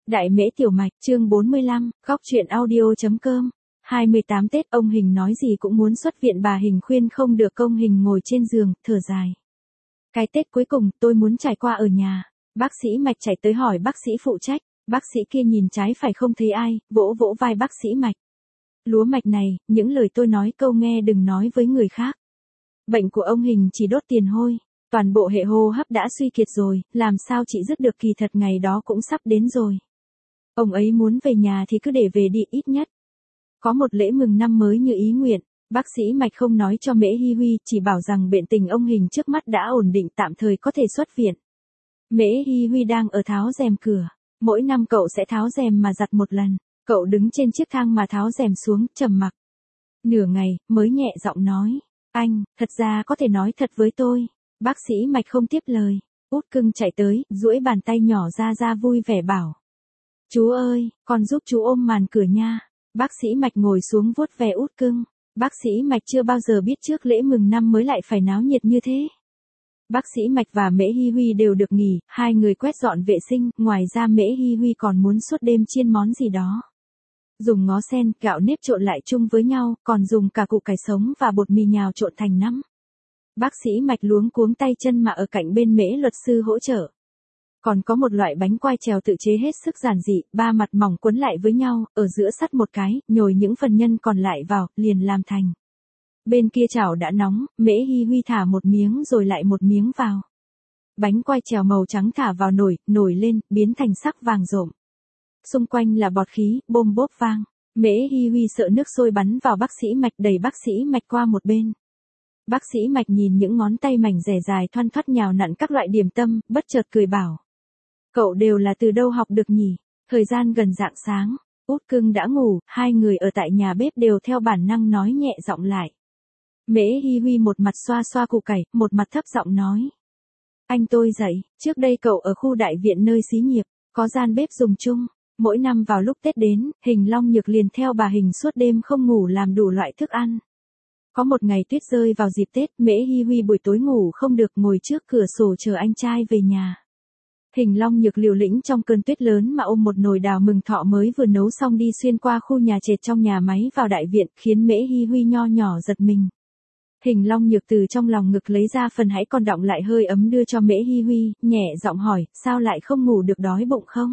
Đại Mễ Tiểu Mạch, chương 45, góc truyện audio.com. 28 Tết, ông Hình nói gì cũng muốn xuất viện, bà Hình khuyên không được, ông Hình ngồi trên giường, thở dài. Cái Tết cuối cùng, tôi muốn trải qua ở nhà. Bác sĩ Mạch chạy tới hỏi bác sĩ phụ trách, bác sĩ kia nhìn trái phải không thấy ai, vỗ vỗ vai bác sĩ Mạch. Lúa Mạch này, những lời tôi nói câu nghe đừng nói với người khác. Bệnh của ông Hình chỉ đốt tiền hôi. Toàn bộ hệ hô hấp đã suy kiệt rồi, làm sao chị dứt được, kỳ thật ngày đó cũng sắp đến rồi. Ông ấy muốn về nhà thì cứ để về đi, ít nhất có một lễ mừng năm mới như ý nguyện. Bác sĩ Mạch không nói cho Mễ Hi Huy, chỉ bảo rằng bệnh tình ông Hình trước mắt đã ổn định, tạm thời có thể xuất viện. Mễ Hi Huy đang ở tháo rèm cửa. Mỗi năm cậu sẽ tháo rèm mà giặt một lần. Cậu đứng trên chiếc thang mà tháo rèm xuống, trầm mặc. Nửa ngày, mới nhẹ giọng nói. Anh, thật ra có thể nói thật với tôi. Bác sĩ Mạch không tiếp lời. Út Cưng chạy tới, duỗi bàn tay nhỏ ra vui vẻ bảo. Chú ơi, con giúp chú ôm màn cửa nha. Bác sĩ Mạch ngồi xuống vuốt ve Út Cưng. Bác sĩ Mạch chưa bao giờ biết trước lễ mừng năm mới lại phải náo nhiệt như thế. Bác sĩ Mạch và Mễ Hi Huy đều được nghỉ, hai người quét dọn vệ sinh, ngoài ra Mễ Hi Huy còn muốn suốt đêm chiên món gì đó. Dùng ngó sen, gạo nếp trộn lại chung với nhau, còn dùng cả củ cải sống và bột mì nhào trộn thành nắm. Bác sĩ Mạch luống cuống tay chân mà ở cạnh bên Mễ luật sư hỗ trợ. Còn có một loại bánh quai trèo tự chế hết sức giản dị, ba mặt mỏng quấn lại với nhau, ở giữa sắt một cái, nhồi những phần nhân còn lại vào, liền làm thành. Bên kia chảo đã nóng, Mễ Hi Huy thả một miếng rồi lại một miếng vào. Bánh quai trèo màu trắng thả vào nồi, nổi lên, biến thành sắc vàng rộm. Xung quanh là bọt khí, bôm bốp vang. Mễ Hi Huy sợ nước sôi bắn vào bác sĩ Mạch, đẩy bác sĩ Mạch qua một bên. Bác sĩ Mạch nhìn những ngón tay mảnh dẻ dài thoăn thoắt nhào nặn các loại điểm tâm, bất chợt cười bảo. Cậu đều là từ đâu học được nhỉ? Thời gian gần rạng sáng, Út Cưng đã ngủ, hai người ở tại nhà bếp đều theo bản năng nói nhẹ giọng lại. Mễ Hi Huy một mặt xoa xoa củ cải, một mặt thấp giọng nói. Anh tôi dậy, trước đây cậu ở khu đại viện nơi xí nghiệp, có gian bếp dùng chung. Mỗi năm vào lúc Tết đến, Hình Long Nhược liền theo bà Hình suốt đêm không ngủ làm đủ loại thức ăn. Có một ngày tuyết rơi vào dịp Tết, Mễ Hi Huy buổi tối ngủ không được, ngồi trước cửa sổ chờ anh trai về nhà. Hình Long Nhược liều lĩnh trong cơn tuyết lớn mà ôm một nồi đào mừng thọ mới vừa nấu xong đi xuyên qua khu nhà trệt trong nhà máy vào đại viện, khiến Mễ Hi Huy nho nhỏ giật mình. Hình Long Nhược từ trong lòng ngực lấy ra phần hãy còn đọng lại hơi ấm đưa cho Mễ Hi Huy, nhẹ giọng hỏi, sao lại không ngủ được, đói bụng không?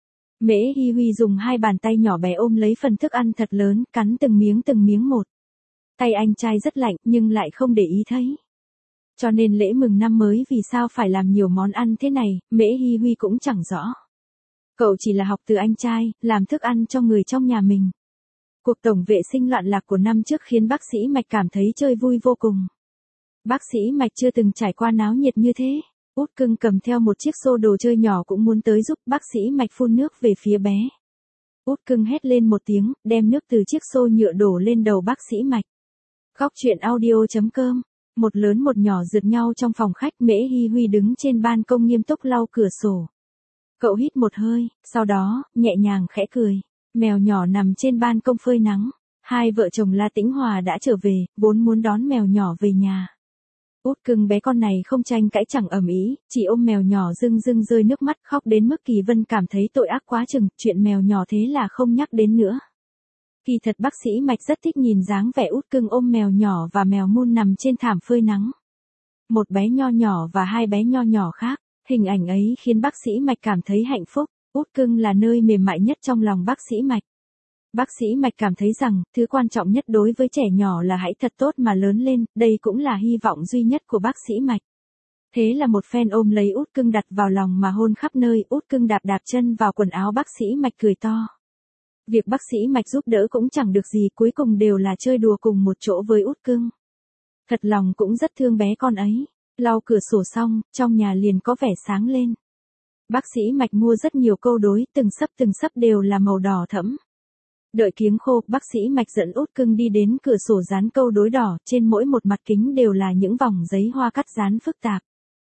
Mễ Hi Huy dùng hai bàn tay nhỏ bé ôm lấy phần thức ăn thật lớn, cắn từng miếng một. Tay anh trai rất lạnh nhưng lại không để ý thấy. Cho nên lễ mừng năm mới vì sao phải làm nhiều món ăn thế này, Mễ Hi Huy cũng chẳng rõ. Cậu chỉ là học từ anh trai, làm thức ăn cho người trong nhà mình. Cuộc tổng vệ sinh loạn lạc của năm trước khiến bác sĩ Mạch cảm thấy chơi vui vô cùng. Bác sĩ Mạch chưa từng trải qua náo nhiệt như thế. Út Cưng cầm theo một chiếc xô đồ chơi nhỏ cũng muốn tới giúp, bác sĩ Mạch phun nước về phía bé. Út Cưng hét lên một tiếng, đem nước từ chiếc xô nhựa đổ lên đầu bác sĩ Mạch. Góc truyện audio.com. Một lớn một nhỏ rượt nhau trong phòng khách, Mễ Hi Huy đứng trên ban công nghiêm túc lau cửa sổ. Cậu hít một hơi, sau đó, nhẹ nhàng khẽ cười. Mèo nhỏ nằm trên ban công phơi nắng. Hai vợ chồng La Tĩnh Hòa đã trở về, vốn muốn đón mèo nhỏ về nhà. Út Cưng bé con này không tranh cãi chẳng ầm ĩ, chỉ ôm mèo nhỏ rưng rơi nước mắt, khóc đến mức Kỳ Vân cảm thấy tội ác quá chừng, chuyện mèo nhỏ thế là không nhắc đến nữa. Kỳ thật bác sĩ Mạch rất thích nhìn dáng vẻ Út Cưng ôm mèo nhỏ và mèo mun nằm trên thảm phơi nắng. Một bé nho nhỏ và hai bé nho nhỏ khác, hình ảnh ấy khiến bác sĩ Mạch cảm thấy hạnh phúc. Út Cưng là nơi mềm mại nhất trong lòng bác sĩ Mạch. Bác sĩ Mạch cảm thấy rằng, thứ quan trọng nhất đối với trẻ nhỏ là hãy thật tốt mà lớn lên, đây cũng là hy vọng duy nhất của bác sĩ Mạch. Thế là một phen ôm lấy Út Cưng đặt vào lòng mà hôn khắp nơi, Út Cưng đạp chân vào quần áo bác sĩ Mạch cười to. Việc bác sĩ Mạch giúp đỡ cũng chẳng được gì, cuối cùng đều là chơi đùa cùng một chỗ với Út Cưng. Thật lòng cũng rất thương bé con ấy. Lau cửa sổ xong, trong nhà liền có vẻ sáng lên. Bác sĩ Mạch mua rất nhiều câu đối, từng sấp đều là màu đỏ thẫm. Đợi kiếng khô, bác sĩ Mạch dẫn Út Cưng đi đến cửa sổ dán câu đối đỏ, trên mỗi một mặt kính đều là những vòng giấy hoa cắt dán phức tạp.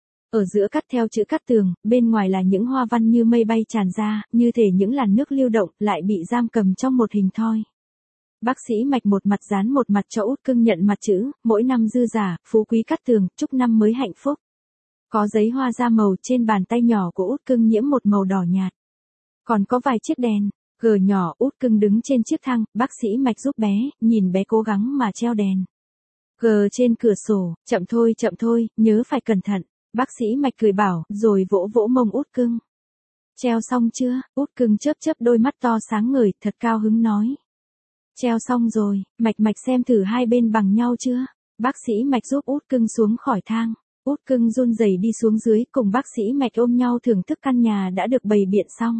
Ở giữa cắt theo chữ cắt tường, bên ngoài là những hoa văn như mây bay tràn ra, như thể những làn nước lưu động, lại bị giam cầm trong một hình thoi. Bác sĩ Mạch một mặt dán một mặt cho Út Cưng nhận mặt chữ, mỗi năm dư giả, phú quý cát tường, chúc năm mới hạnh phúc. Có giấy hoa da màu, trên bàn tay nhỏ của Út Cưng nhiễm một màu đỏ nhạt. Còn có vài chiếc đèn. G nhỏ út cưng đứng trên chiếc thang, bác sĩ Mạch giúp bé, nhìn bé cố gắng mà treo đèn. G trên cửa sổ, chậm thôi, nhớ phải cẩn thận. Bác sĩ Mạch cười bảo, rồi vỗ vỗ mông út cưng. Treo xong chưa? Út cưng chớp đôi mắt to sáng ngời, thật cao hứng nói. Treo xong rồi, Mạch xem thử hai bên bằng nhau chưa? Bác sĩ Mạch giúp út cưng xuống khỏi thang. Út cưng run rẩy đi xuống dưới, cùng bác sĩ Mạch ôm nhau thưởng thức căn nhà đã được bày biện xong.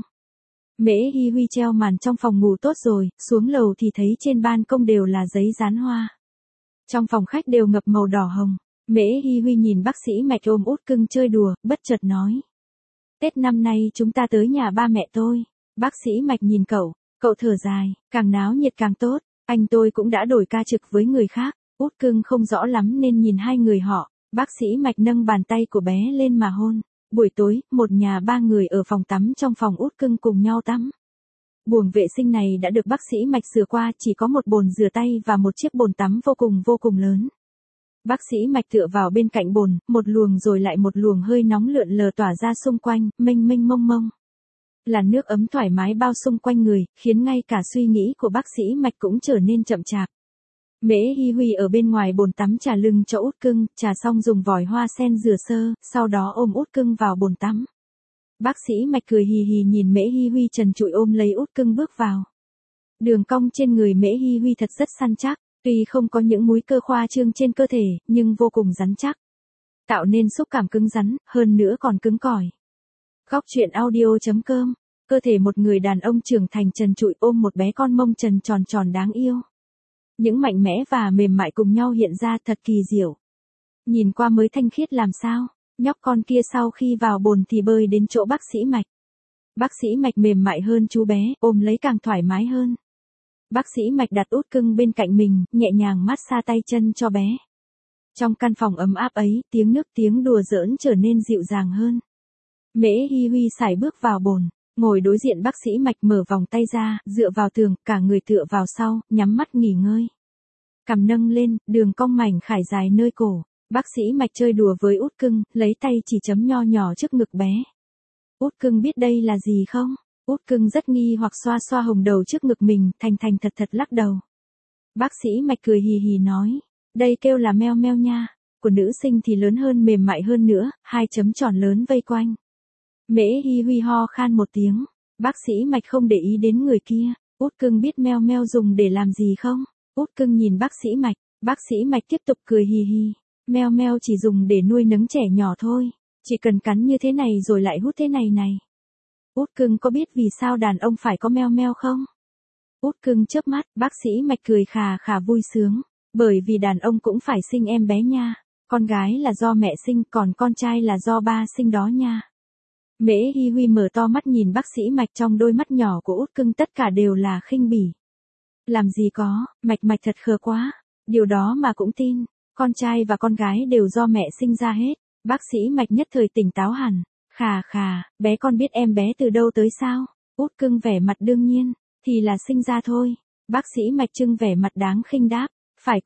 Mễ Hi Huy treo màn trong phòng ngủ tốt rồi, xuống lầu thì thấy trên ban công đều là giấy dán hoa. Trong phòng khách đều ngập màu đỏ hồng. Mễ Hi Huy nhìn bác sĩ Mạch ôm út cưng chơi đùa, bất chợt nói. Tết năm nay chúng ta tới nhà ba mẹ tôi. Bác sĩ Mạch nhìn cậu thở dài, càng náo nhiệt càng tốt, anh tôi cũng đã đổi ca trực với người khác. Út cưng không rõ lắm nên nhìn hai người họ, bác sĩ Mạch nâng bàn tay của bé lên mà hôn. Buổi tối, một nhà ba người ở phòng tắm trong phòng út cưng cùng nhau tắm. Buồng vệ sinh này đã được bác sĩ Mạch sửa qua, chỉ có một bồn rửa tay và một chiếc bồn tắm vô cùng lớn. Bác sĩ Mạch tựa vào bên cạnh bồn, một luồng rồi lại một luồng hơi nóng lượn lờ tỏa ra xung quanh, mênh mông. Làn nước ấm thoải mái bao xung quanh người, khiến ngay cả suy nghĩ của bác sĩ Mạch cũng trở nên chậm chạp. Mễ Hi Huy ở bên ngoài bồn tắm trà lưng cho út cưng, trà xong dùng vòi hoa sen rửa sơ, sau đó ôm út cưng vào bồn tắm. Bác sĩ Mạch cười hì hì nhìn Mễ Hi Huy trần trụi ôm lấy út cưng bước vào. Đường cong trên người Mễ Hi Huy thật rất săn chắc, tuy không có những múi cơ khoa trương trên cơ thể, nhưng vô cùng rắn chắc. Tạo nên xúc cảm cứng rắn, hơn nữa còn cứng cỏi. Góc truyện audio.com. Cơ thể một người đàn ông trưởng thành trần trụi ôm một bé con mông trần tròn đáng yêu. Những mạnh mẽ và mềm mại cùng nhau hiện ra thật kỳ diệu. Nhìn qua mới thanh khiết làm sao, nhóc con kia sau khi vào bồn thì bơi đến chỗ bác sĩ Mạch. Bác sĩ Mạch mềm mại hơn chú bé, ôm lấy càng thoải mái hơn. Bác sĩ Mạch đặt út cưng bên cạnh mình, nhẹ nhàng massage tay chân cho bé. Trong căn phòng ấm áp ấy, tiếng nước tiếng đùa giỡn trở nên dịu dàng hơn. Mễ Hi Huy sải bước vào bồn, ngồi đối diện bác sĩ Mạch mở vòng tay ra, dựa vào tường, cả người tựa vào sau, nhắm mắt nghỉ ngơi. Cằm nâng lên, đường cong mảnh khải dài nơi cổ. Bác sĩ Mạch chơi đùa với út cưng, lấy tay chỉ chấm nho nhỏ trước ngực bé. Út cưng biết đây là gì không? Út cưng rất nghi hoặc xoa hồng đầu trước ngực mình, thành thật lắc đầu. Bác sĩ Mạch cười hì hì nói, đây kêu là meo meo nha, của nữ sinh thì lớn hơn mềm mại hơn nữa, hai chấm tròn lớn vây quanh. Mễ Hi Huy ho khan một tiếng, bác sĩ Mạch không để ý đến người kia, út cưng biết meo meo dùng để làm gì không? Út cưng nhìn bác sĩ Mạch tiếp tục cười hì hì, meo meo chỉ dùng để nuôi nấng trẻ nhỏ thôi, chỉ cần cắn như thế này rồi lại hút thế này. Út cưng có biết vì sao đàn ông phải có meo meo không? Út cưng chớp mắt, bác sĩ Mạch cười khà vui sướng, bởi vì đàn ông cũng phải sinh em bé nha, con gái là do mẹ sinh còn con trai là do ba sinh đó nha. Mễ Hi Huy mở to mắt nhìn bác sĩ Mạch, trong đôi mắt nhỏ của út cưng tất cả đều là khinh bỉ. Làm gì có, Mạch thật khờ quá, điều đó mà cũng tin, con trai và con gái đều do mẹ sinh ra hết. Bác sĩ Mạch nhất thời tỉnh táo hẳn, khà, bé con biết em bé từ đâu tới sao? Út cưng vẻ mặt đương nhiên, thì là sinh ra thôi. Bác sĩ Mạch trưng vẻ mặt đáng khinh đáp, phải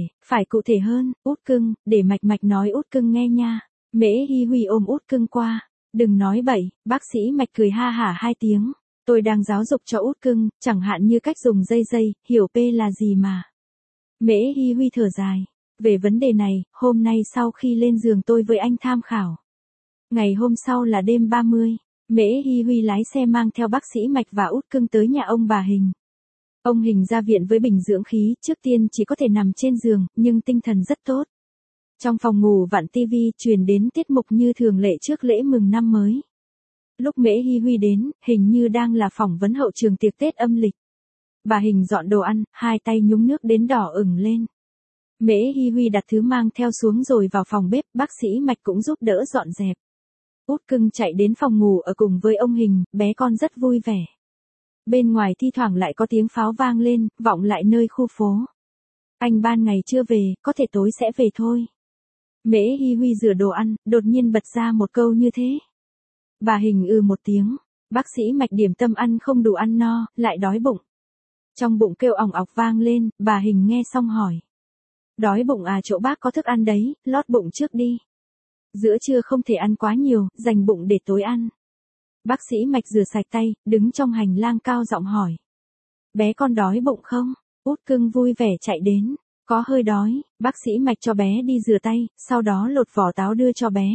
cụ thể hơn, út cưng, để Mạch nói út cưng nghe nha. Mễ Hi Huy ôm út cưng qua, đừng nói bậy, bác sĩ Mạch cười ha hả hai tiếng, tôi đang giáo dục cho út cưng, chẳng hạn như cách dùng dây, hiểu p là gì mà. Mễ Hi Huy thở dài, về vấn đề này, hôm nay sau khi lên giường tôi với anh tham khảo. Ngày hôm sau là đêm 30, Mễ Hi Huy lái xe mang theo bác sĩ Mạch và út cưng tới nhà ông bà Hình. Ông Hình ra viện với bình dưỡng khí, trước tiên chỉ có thể nằm trên giường, nhưng tinh thần rất tốt. Trong phòng ngủ vặn tivi truyền đến tiết mục như thường lệ trước lễ mừng năm mới. Lúc Mễ Hi Huy đến, hình như đang là phỏng vấn hậu trường tiệc Tết âm lịch. Bà Hình dọn đồ ăn, hai tay nhúng nước đến đỏ ửng lên. Mễ Hi Huy đặt thứ mang theo xuống rồi vào phòng bếp, bác sĩ Mạch cũng giúp đỡ dọn dẹp. Út cưng chạy đến phòng ngủ ở cùng với ông Hình, bé con rất vui vẻ. Bên ngoài thi thoảng lại có tiếng pháo vang lên, vọng lại nơi khu phố. Anh ban ngày chưa về, có thể tối sẽ về thôi. Mễ Hi Huy rửa đồ ăn, đột nhiên bật ra một câu như thế. Bà Hình một tiếng, bác sĩ Mạch điểm tâm ăn không đủ ăn no, lại đói bụng. Trong bụng kêu ỏng ọc vang lên, bà Hình nghe xong hỏi. Đói bụng à, chỗ bác có thức ăn đấy, lót bụng trước đi. Giữa trưa không thể ăn quá nhiều, dành bụng để tối ăn. Bác sĩ Mạch rửa sạch tay, đứng trong hành lang cao giọng hỏi. Bé con đói bụng không? Út Cưng vui vẻ chạy đến. Có hơi đói, bác sĩ Mạch cho bé đi rửa tay, sau đó lột vỏ táo đưa cho bé.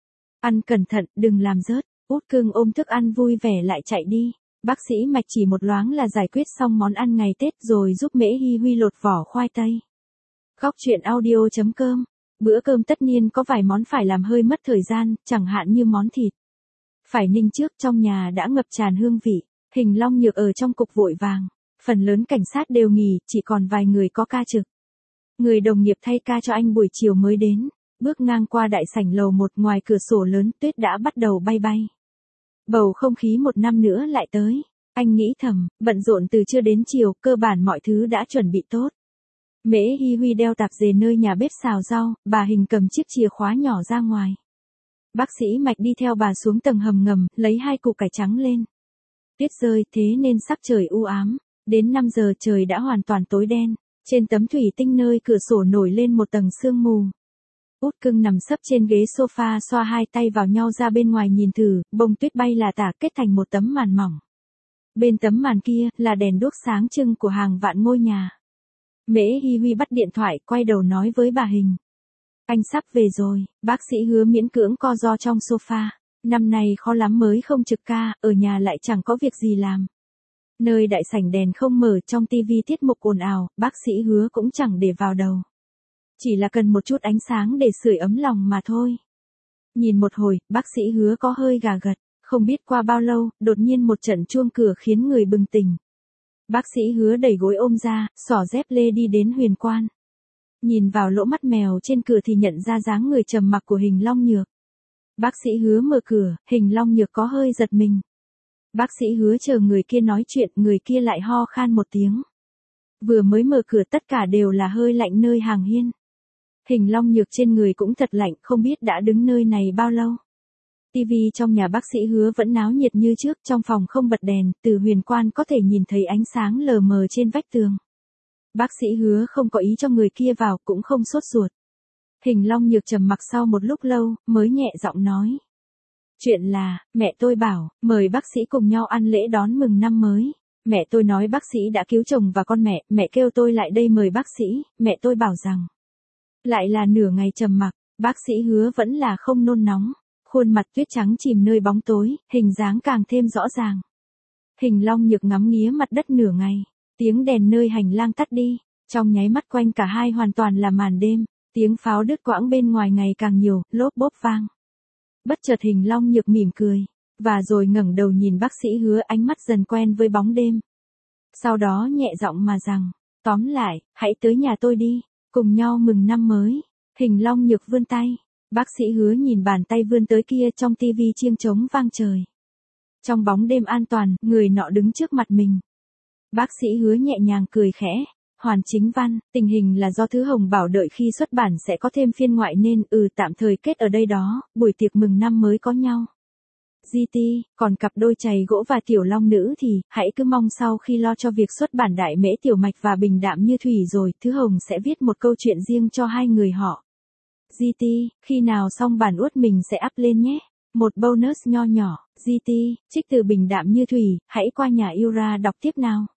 Ăn cẩn thận, đừng làm rớt. Út Cưng ôm thức ăn vui vẻ lại chạy đi. Bác sĩ Mạch chỉ một loáng là giải quyết xong món ăn ngày Tết rồi giúp Mễ Hi Huy lột vỏ khoai tây. Góc truyện audio.com. Bữa cơm tất niên có vài món phải làm hơi mất thời gian, chẳng hạn như món thịt. Phải ninh trước, trong nhà đã ngập tràn hương vị. Hình Long Nhược ở trong cục vội vàng. Phần lớn cảnh sát đều nghỉ, chỉ còn vài người có ca trực. Người đồng nghiệp thay ca cho anh buổi chiều mới đến. Bước ngang qua đại sảnh lầu 1, ngoài cửa sổ lớn tuyết đã bắt đầu bay bay. Bầu không khí một năm nữa lại tới. Anh nghĩ thầm, bận rộn từ trưa đến chiều, cơ bản mọi thứ đã chuẩn bị tốt. Mễ Hi Huy đeo tạp dề nơi nhà bếp xào rau, bà Hình cầm chiếc chìa khóa nhỏ ra ngoài. Bác sĩ Mạch đi theo bà xuống tầng hầm ngầm, lấy 2 củ cải trắng lên. Tuyết rơi, thế nên sắc trời u ám. Đến 5 giờ trời đã hoàn toàn tối đen. Trên tấm thủy tinh nơi cửa sổ nổi lên một tầng sương mù. Út Cưng nằm sấp trên ghế sofa xoa 2 tay vào nhau ra bên ngoài nhìn thử, bông tuyết bay là tả kết thành một tấm màn mỏng. Bên tấm màn kia là đèn đuốc sáng trưng của hàng vạn ngôi nhà. Mễ Hi Huy bắt điện thoại, quay đầu nói với bà Hình. Anh sắp về rồi, bác sĩ Hứa miễn cưỡng co ro trong sofa. Năm nay khó lắm mới không trực ca, ở nhà lại chẳng có việc gì làm. Nơi đại sảnh đèn không mở, trong tivi tiết mục ồn ào, bác sĩ Hứa cũng chẳng để vào đầu. Chỉ là cần một chút ánh sáng để sưởi ấm lòng mà thôi. Nhìn một hồi, bác sĩ Hứa có hơi gà gật. Không biết qua bao lâu, đột nhiên một trận chuông cửa khiến người bừng tỉnh. Bác sĩ Hứa đẩy gối ôm ra, xỏ dép lê đi đến huyền quan. Nhìn vào lỗ mắt mèo trên cửa thì nhận ra dáng người trầm mặc của Hình Long Nhược. Bác sĩ Hứa mở cửa, Hình Long Nhược có hơi giật mình. Bác sĩ Hứa chờ người kia nói chuyện, người kia lại ho khan một tiếng. Vừa mới mở cửa tất cả đều là hơi lạnh nơi hàng hiên. Hình Long Nhược trên người cũng thật lạnh, không biết đã đứng nơi này bao lâu. Tivi trong nhà bác sĩ Hứa vẫn náo nhiệt như trước, trong phòng không bật đèn, từ huyền quan có thể nhìn thấy ánh sáng lờ mờ trên vách tường. Bác sĩ Hứa không có ý cho người kia vào, cũng không sốt ruột. Hình Long Nhược trầm mặc sau một lúc lâu, mới nhẹ giọng nói. Chuyện là, mẹ tôi bảo, mời bác sĩ cùng nhau ăn lễ đón mừng năm mới. Mẹ tôi nói bác sĩ đã cứu chồng và con mẹ kêu tôi lại đây mời bác sĩ, mẹ tôi bảo rằng. Lại là nửa ngày trầm mặc, bác sĩ Hứa vẫn là không nôn nóng. Khuôn mặt tuyết trắng chìm nơi bóng tối, hình dáng càng thêm rõ ràng. Hình Long Nhược ngắm nghía mặt đất nửa ngày, tiếng đèn nơi hành lang tắt đi, trong nháy mắt quanh cả hai hoàn toàn là màn đêm, tiếng pháo đứt quãng bên ngoài ngày càng nhiều, lốp bốp vang. Bất chợt Hình Long Nhược mỉm cười, và rồi ngẩng đầu nhìn bác sĩ Hứa, ánh mắt dần quen với bóng đêm. Sau đó nhẹ giọng mà rằng, tóm lại, hãy tới nhà tôi đi, cùng nhau mừng năm mới. Hình Long Nhược vươn tay. Bác sĩ Hứa nhìn bàn tay vươn tới kia, trong tivi chiêng trống vang trời. Trong bóng đêm an toàn, người nọ đứng trước mặt mình. Bác sĩ Hứa nhẹ nhàng cười khẽ. Hoàn Chính Văn, tình hình là do Thứ Hồng bảo đợi khi xuất bản sẽ có thêm phiên ngoại nên tạm thời kết ở đây đó, buổi tiệc mừng năm mới có nhau. GT, còn cặp đôi chày gỗ và tiểu long nữ thì, hãy cứ mong sau khi lo cho việc xuất bản Đại Mễ Tiểu Mạch và Bình Đạm Như Thủy rồi, Thứ Hồng sẽ viết một câu chuyện riêng cho hai người họ. GT, khi nào xong bản uất mình sẽ up lên nhé. Một bonus nho nhỏ, GT, trích từ Bình Đạm Như Thủy, hãy qua nhà yêu ra đọc tiếp nào.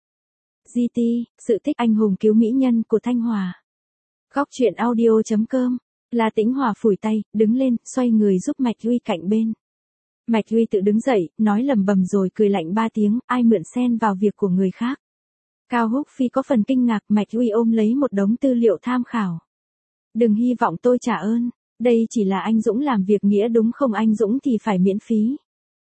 GT, sự tích anh hùng cứu mỹ nhân của Thanh Hòa. Góc truyện audio.com. La Tĩnh Hòa phủi tay, đứng lên, xoay người giúp Mạch Huy cạnh bên. Mạch Huy tự đứng dậy, nói lầm bầm rồi cười lạnh 3 tiếng, ai mượn xen vào việc của người khác. Cao Húc Phi có phần kinh ngạc, Mạch Huy ôm lấy một đống tư liệu tham khảo. Đừng hy vọng tôi trả ơn, đây chỉ là anh Dũng làm việc nghĩa đúng không, anh Dũng thì phải miễn phí.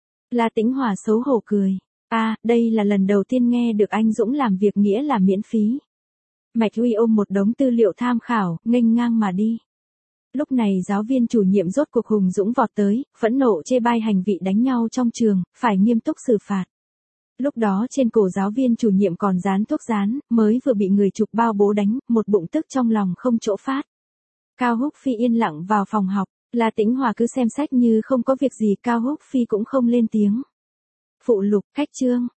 La Tĩnh Hòa xấu hổ cười. Đây là lần đầu tiên nghe được anh Dũng làm việc nghĩa là miễn phí. Mạch Huy ôm một đống tư liệu tham khảo, nghênh ngang mà đi. Lúc này giáo viên chủ nhiệm rốt cuộc Hùng Dũng vọt tới, phẫn nộ chê bai hành vị đánh nhau trong trường, phải nghiêm túc xử phạt. Lúc đó trên cổ giáo viên chủ nhiệm còn dán thuốc dán, mới vừa bị người chụp bao bố đánh, một bụng tức trong lòng không chỗ phát. Cao Húc Phi yên lặng vào phòng học, La Tĩnh Hòa cứ xem sách như không có việc gì, Cao Húc Phi cũng không lên tiếng. Phụ lục, cách chương.